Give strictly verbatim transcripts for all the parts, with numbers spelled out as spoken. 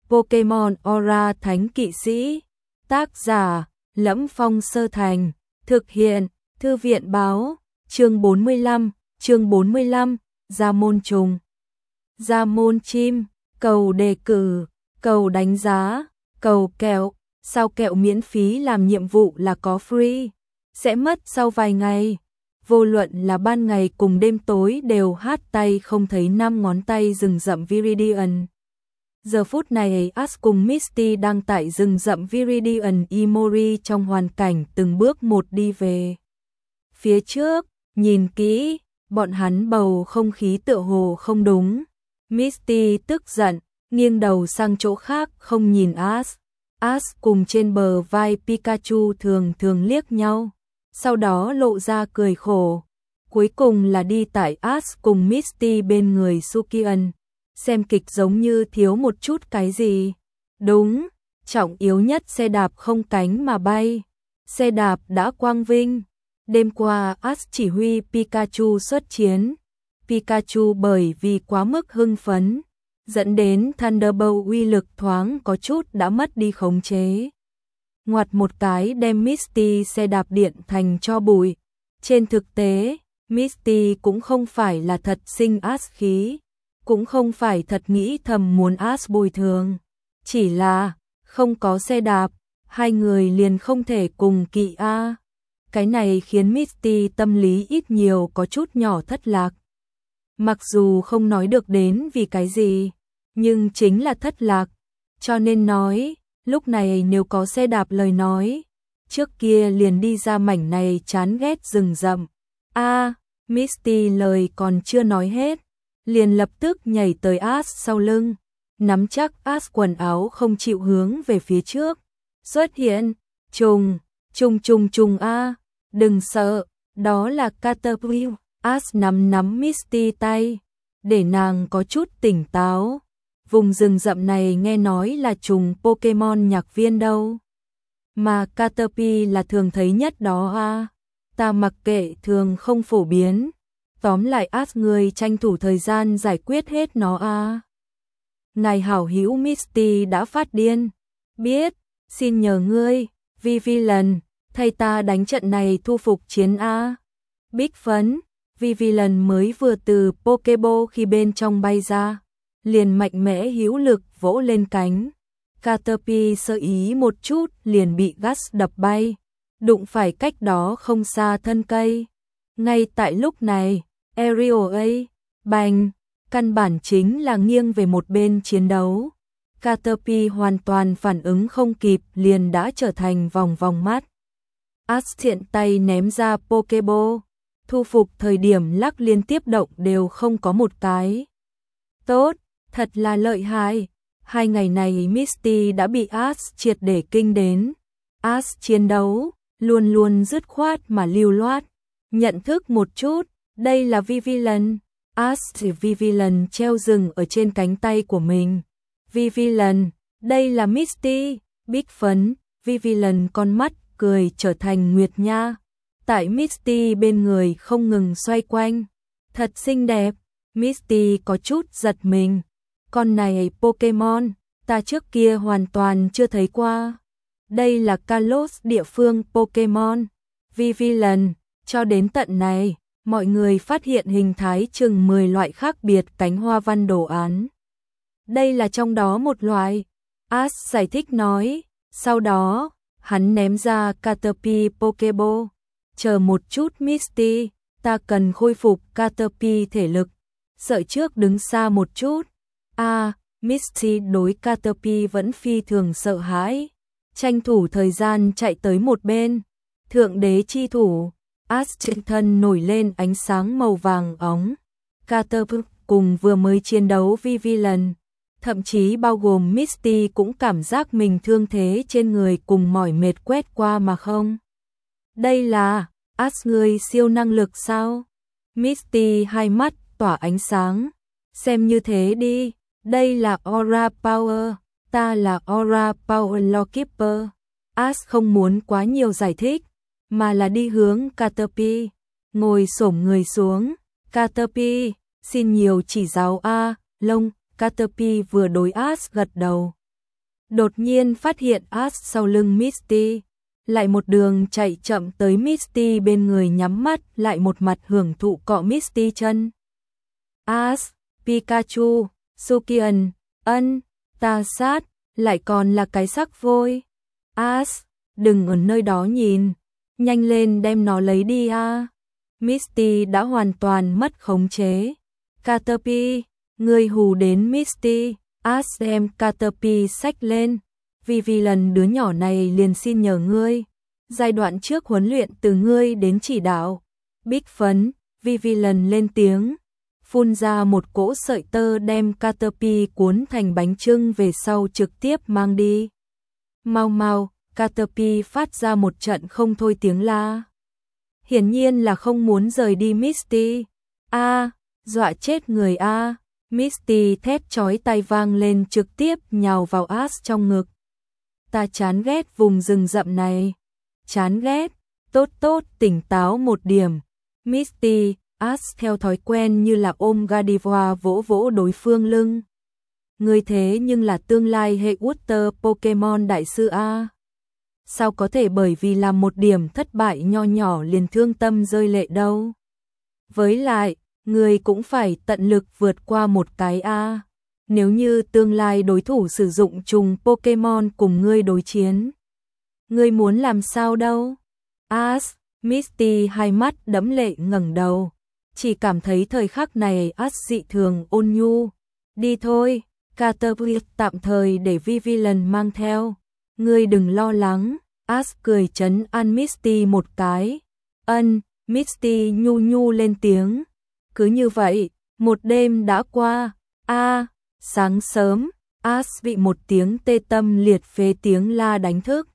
Pokemon Aura Thánh Kỵ Sĩ. Tác giả: Lẫm Phong Sơ Thành. Thực hiện: Thư viện báo. Chương bốn mươi lăm, chương bốn mươi lăm, Ra môn trùng. Ra môn chim, cầu đề cử, cầu đánh giá, cầu kẹo, sao kẹo miễn phí làm nhiệm vụ là có free, sẽ mất sau vài ngày. Vô luận là ban ngày cùng đêm tối đều hát tay không thấy năm ngón tay rừng rậm Viridian. Giờ phút này Ash cùng Misty đang tại rừng rậm Viridian Imori trong hoàn cảnh từng bước một đi về. Phía trước, nhìn kỹ, bọn hắn bầu không khí tựa hồ không đúng. Misty tức giận, nghiêng đầu sang chỗ khác không nhìn Ash. Ash cùng trên bờ vai Pikachu thường thường liếc nhau, sau đó lộ ra cười khổ. Cuối cùng là đi tại Ash cùng Misty bên người Sukian. Xem kịch giống như thiếu một chút cái gì. Đúng, trọng yếu nhất xe đạp không cánh mà bay. Xe đạp đã quang vinh. Đêm qua Ash chỉ huy Pikachu xuất chiến. Pikachu bởi vì quá mức hưng phấn, dẫn đến Thunderbolt uy lực thoáng có chút đã mất đi khống chế. Ngoặt một cái đem Misty xe đạp điện thành tro bụi. Trên thực tế, Misty cũng không phải là thật sinh Ash khí, cũng không phải thật nghĩ thầm muốn Ash bồi thường. Chỉ là, không có xe đạp, hai người liền không thể cùng kỵ a. Cái này khiến Misty tâm lý ít nhiều có chút nhỏ thất lạc. Mặc dù không nói được đến vì cái gì, nhưng chính là thất lạc. Cho nên nói, lúc này nếu có xe đạp lời nói, trước kia liền đi ra mảnh này chán ghét rừng rậm. A, Misty lời còn chưa nói hết, liền lập tức nhảy tới Ash sau lưng, nắm chắc Ash quần áo không chịu hướng về phía trước. Xuất hiện, trùng, trùng trùng trùng a, đừng sợ, đó là Caterpillar. Ash nắm nắm Misty tay, để nàng có chút tỉnh táo. Vùng rừng rậm này nghe nói là trùng Pokemon nhạc viên đâu. Mà Caterpillar là thường thấy nhất đó a. Ta mặc kệ thường không phổ biến. Tóm lại Ash người tranh thủ thời gian giải quyết hết nó a. Ngài hảo hữu Misty đã phát điên. Biết, xin nhờ ngươi, Vivillon, thay ta đánh trận này thu phục chiến a. Bích phấn, Vivillon mới vừa từ Pokeball khi bên trong bay ra, liền mạnh mẽ hữu lực vỗ lên cánh. Caterpillar sơ ý một chút liền bị Gus đập bay, đụng phải cách đó không xa thân cây. Ngay tại lúc này, Aerial A, bành, căn bản chính là nghiêng về một bên chiến đấu. Caterpillar hoàn toàn phản ứng không kịp liền đã trở thành vòng vòng mắt. Ash thiện tay ném ra Pokeball, thu phục thời điểm lắc liên tiếp động đều không có một cái. Tốt, thật là lợi hại. Hai ngày này Misty đã bị Ash triệt để kinh đến. Ash chiến đấu, luôn luôn dứt khoát mà lưu loát. Nhận thức một chút, đây là Vivillon. Ash thì Vivillon treo rừng ở trên cánh tay của mình. Vivillon, đây là Misty. Bích phấn, Vivillon con mắt cười trở thành nguyệt nha. Tại Misty bên người không ngừng xoay quanh. Thật xinh đẹp. Misty có chút giật mình. Con này Pokemon, ta trước kia hoàn toàn chưa thấy qua. Đây là Kalos địa phương Pokemon. Vivillon, cho đến tận này, mọi người phát hiện hình thái chừng mười loại khác biệt cánh hoa văn đồ án. Đây là trong đó một loại. Ash giải thích nói. Sau đó, hắn ném ra Caterpillar Pokeball. Chờ một chút Misty, ta cần khôi phục Caterpillar thể lực. Sợ trước đứng xa một chút. A, à, Misty đối Caterpillar vẫn phi thường sợ hãi. Tranh thủ thời gian chạy tới một bên. Thượng đế chi thủ. Ash trên thân nổi lên ánh sáng màu vàng óng. Caterpillar cùng vừa mới chiến đấu Vivillon, thậm chí bao gồm Misty cũng cảm giác mình thương thế trên người cùng mỏi mệt quét qua mà không. Đây là, Ash người siêu năng lực sao? Misty hai mắt tỏa ánh sáng. Xem như thế đi, đây là Aura Power, ta là Aura Power Lawkeeper. Ash không muốn quá nhiều giải thích, mà là đi hướng Caterpillar, ngồi xổm người xuống. Caterpillar, xin nhiều chỉ giáo a, lông. Caterpillar vừa đối Ash gật đầu, Đột nhiên phát hiện Ash sau lưng Misty, lại một đường chạy chậm tới Misty bên người nhắm mắt, lại một mặt hưởng thụ cọ Misty chân. Ash, Pikachu, Sukian, ân, ta sát, lại còn là cái sắc vôi. Ash, đừng ở nơi đó nhìn, nhanh lên đem nó lấy đi a. Misty đã hoàn toàn mất khống chế. Caterpie, ngươi hù đến Misty. Ash đem Caterpie xách lên. Vì lần đứa nhỏ này liền xin nhờ ngươi. Giai đoạn trước huấn luyện từ ngươi đến chỉ đạo. Bích phấn, Vivi lần lên tiếng. Phun ra một cỗ sợi tơ đem Caterpie cuốn thành bánh chưng về sau trực tiếp mang đi. Mau mau, Caterpie phát ra một trận không thôi tiếng la. Hiển nhiên là không muốn rời đi Misty. A, dọa chết người a. Misty thét chói tai vang lên trực tiếp nhào vào Ash trong ngực. Ta chán ghét vùng rừng rậm này. Chán ghét, tốt tốt tỉnh táo một điểm. Misty, Ash theo thói quen như là ôm Gardevoir vỗ vỗ đối phương lưng. Ngươi thế nhưng là tương lai hệ Water Pokemon đại sư a. Sao có thể bởi vì làm một điểm thất bại nho nhỏ liền thương tâm rơi lệ đâu. Với lại, ngươi cũng phải tận lực vượt qua một cái a. Nếu như tương lai đối thủ sử dụng trùng Pokemon cùng ngươi đối chiến, ngươi muốn làm sao đâu? Ash, Misty hai mắt đẫm lệ ngẩng đầu, chỉ cảm thấy thời khắc này Ash dị thường ôn nhu. Đi thôi, Caterpie tạm thời để Vivi lần mang theo. Ngươi đừng lo lắng. Ash cười trấn an Misty một cái. Ân, Misty nhu nhu lên tiếng. Cứ như vậy, một đêm đã qua. A, sáng sớm, Ash bị một tiếng tê tâm liệt phế tiếng la đánh thức.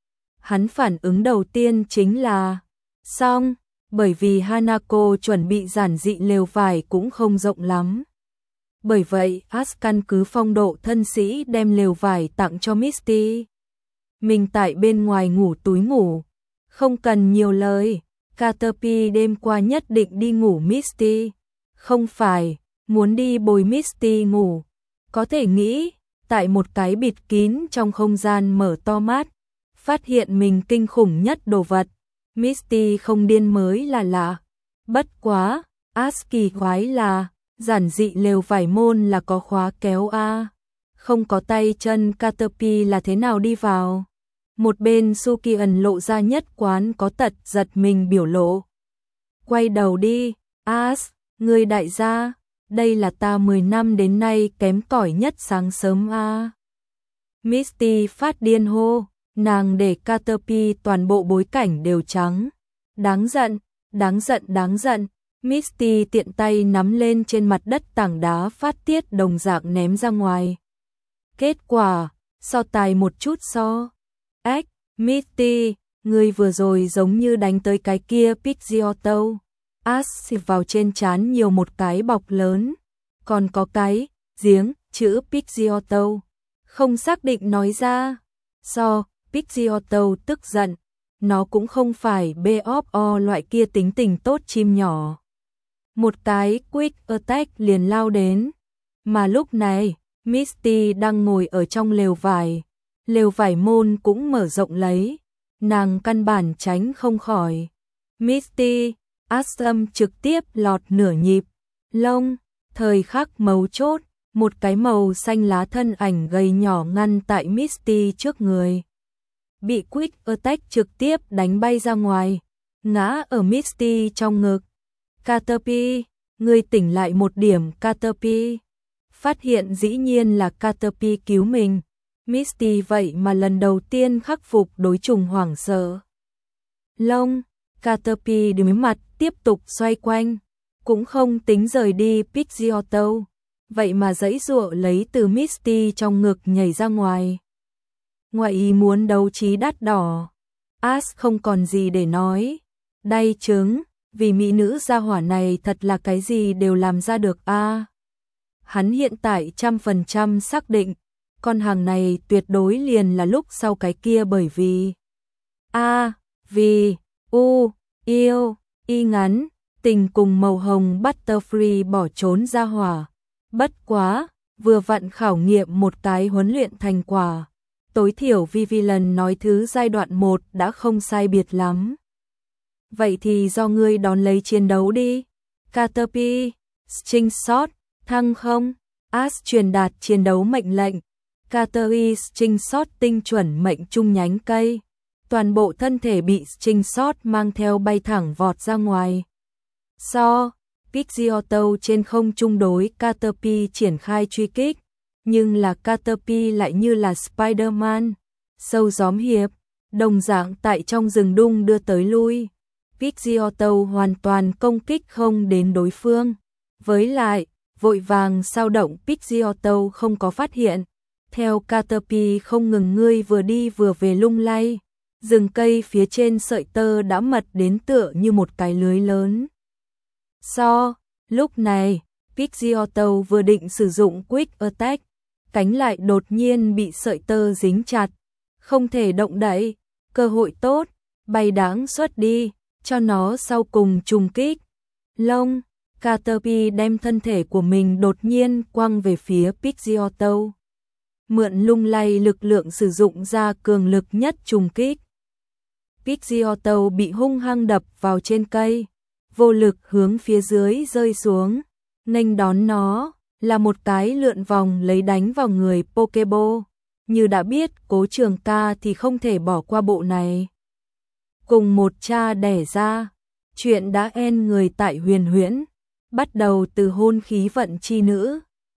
Hắn phản ứng đầu tiên chính là xong, bởi vì Hanako chuẩn bị giản dị lều vải cũng không rộng lắm. Bởi vậy, Ash căn cứ phong độ thân sĩ đem lều vải tặng cho Misty. Mình tại bên ngoài ngủ túi ngủ, không cần nhiều lời. Caterpie đêm qua nhất định đi ngủ Misty. Không phải, muốn đi bồi Misty ngủ. Có thể nghĩ, tại một cái bịt kín trong không gian mở to mắt, phát hiện mình kinh khủng nhất đồ vật. Misty không điên mới là lạ. Bất quá, Ash kỳ quái là, giản dị lều vải môn là có khóa kéo a. Không có tay chân Caterpie là thế nào đi vào? Một bên Sukian lộ ra nhất quán có tật giật mình biểu lộ. Quay đầu đi, Ash, người đại gia, đây là ta mười năm đến nay kém cỏi nhất sáng sớm a. Misty phát điên hô, nàng để Caterpie toàn bộ bối cảnh đều trắng. Đáng giận, đáng giận, đáng giận. Misty tiện tay nắm lên trên mặt đất tảng đá phát tiết đồng dạng ném ra ngoài. Kết quả, so tài một chút so. Ếch, Misty, người vừa rồi giống như đánh tới cái kia Pidgeotto. Ash vào trên trán nhiều một cái bọc lớn. Còn có cái, giếng, chữ Pidgeotto. Không xác định nói ra. So, Pidgeotto tức giận. Nó cũng không phải bê óp o loại kia tính tình tốt chim nhỏ. Một cái quick attack liền lao đến. Mà lúc này, Misty đang ngồi ở trong lều vải. Lều vải môn cũng mở rộng lấy. Nàng căn bản tránh không khỏi. Misty, Asham trực tiếp lọt nửa nhịp. Lông, thời khắc mấu chốt, một cái màu xanh lá thân ảnh gầy nhỏ ngăn tại Misty trước người. Bị quick attack trực tiếp đánh bay ra ngoài, ngã ở Misty trong ngực. Caterpie, người tỉnh lại một điểm Caterpie. Phát hiện dĩ nhiên là Caterpie cứu mình. Misty vậy mà lần đầu tiên khắc phục đối trùng hoảng sợ. Lông, Caterpie đứng mặt tiếp tục xoay quanh, cũng không tính rời đi Pidgeotto, vậy mà giãy giụa lấy từ Misty trong ngực nhảy ra ngoài. Ngoại ý muốn đấu trí đắt đỏ. Ash không còn gì để nói. Đay trứng, vì mỹ nữ gia hỏa này thật là cái gì đều làm ra được a. À, hắn hiện tại trăm phần trăm xác định, con hàng này tuyệt đối liền là lúc sau cái kia bởi vì a, à, vì u, yêu, y ngắn, tình cùng màu hồng Butterfree bỏ trốn ra hỏa. Bất quá, vừa vặn khảo nghiệm một cái huấn luyện thành quả. tối thiểu Vivian nói thứ giai đoạn một đã không sai biệt lắm. Vậy thì do ngươi đón lấy chiến đấu đi. Caterpie, String Shot, thăng không? Ash truyền đạt chiến đấu mệnh lệnh. Caterpie String Shot tinh chuẩn mệnh trung nhánh cây. Toàn bộ thân thể bị String Shot mang theo bay thẳng vọt ra ngoài. So, Pidgeotto trên không trung đối Caterpie triển khai truy kích, nhưng là Caterpie lại như là Spider-Man, sâu gióm hiệp, đồng dạng tại trong rừng đung đưa tới lui. Pidgeotto hoàn toàn công kích không đến đối phương. Với lại, vội vàng sao động Pidgeotto không có phát hiện. Theo Caterpie không ngừng ngươi vừa đi vừa về lung lay, rừng cây phía trên sợi tơ đã mật đến tựa như một cái lưới lớn. So, lúc này, Pidgeotto vừa định sử dụng Quick Attack, cánh lại đột nhiên bị sợi tơ dính chặt, không thể động đậy, cơ hội tốt, bay đáng xuất đi, cho nó sau cùng trùng kích. Lông, Caterpie đem thân thể của mình đột nhiên quăng về phía Pidgeotto. Mượn lung lay lực lượng sử dụng ra cường lực nhất trùng kích. Pidgeotto bị hung hăng đập vào trên cây, vô lực hướng phía dưới rơi xuống, nghênh đón nó là một cái lượn vòng lấy đánh vào người Pokéball. Như đã biết Cố Trường Ca thì không thể bỏ qua bộ này. Cùng một cha đẻ ra, chuyện đã en người tại Huyền Huyễn, bắt đầu từ hôn khí vận chi nữ.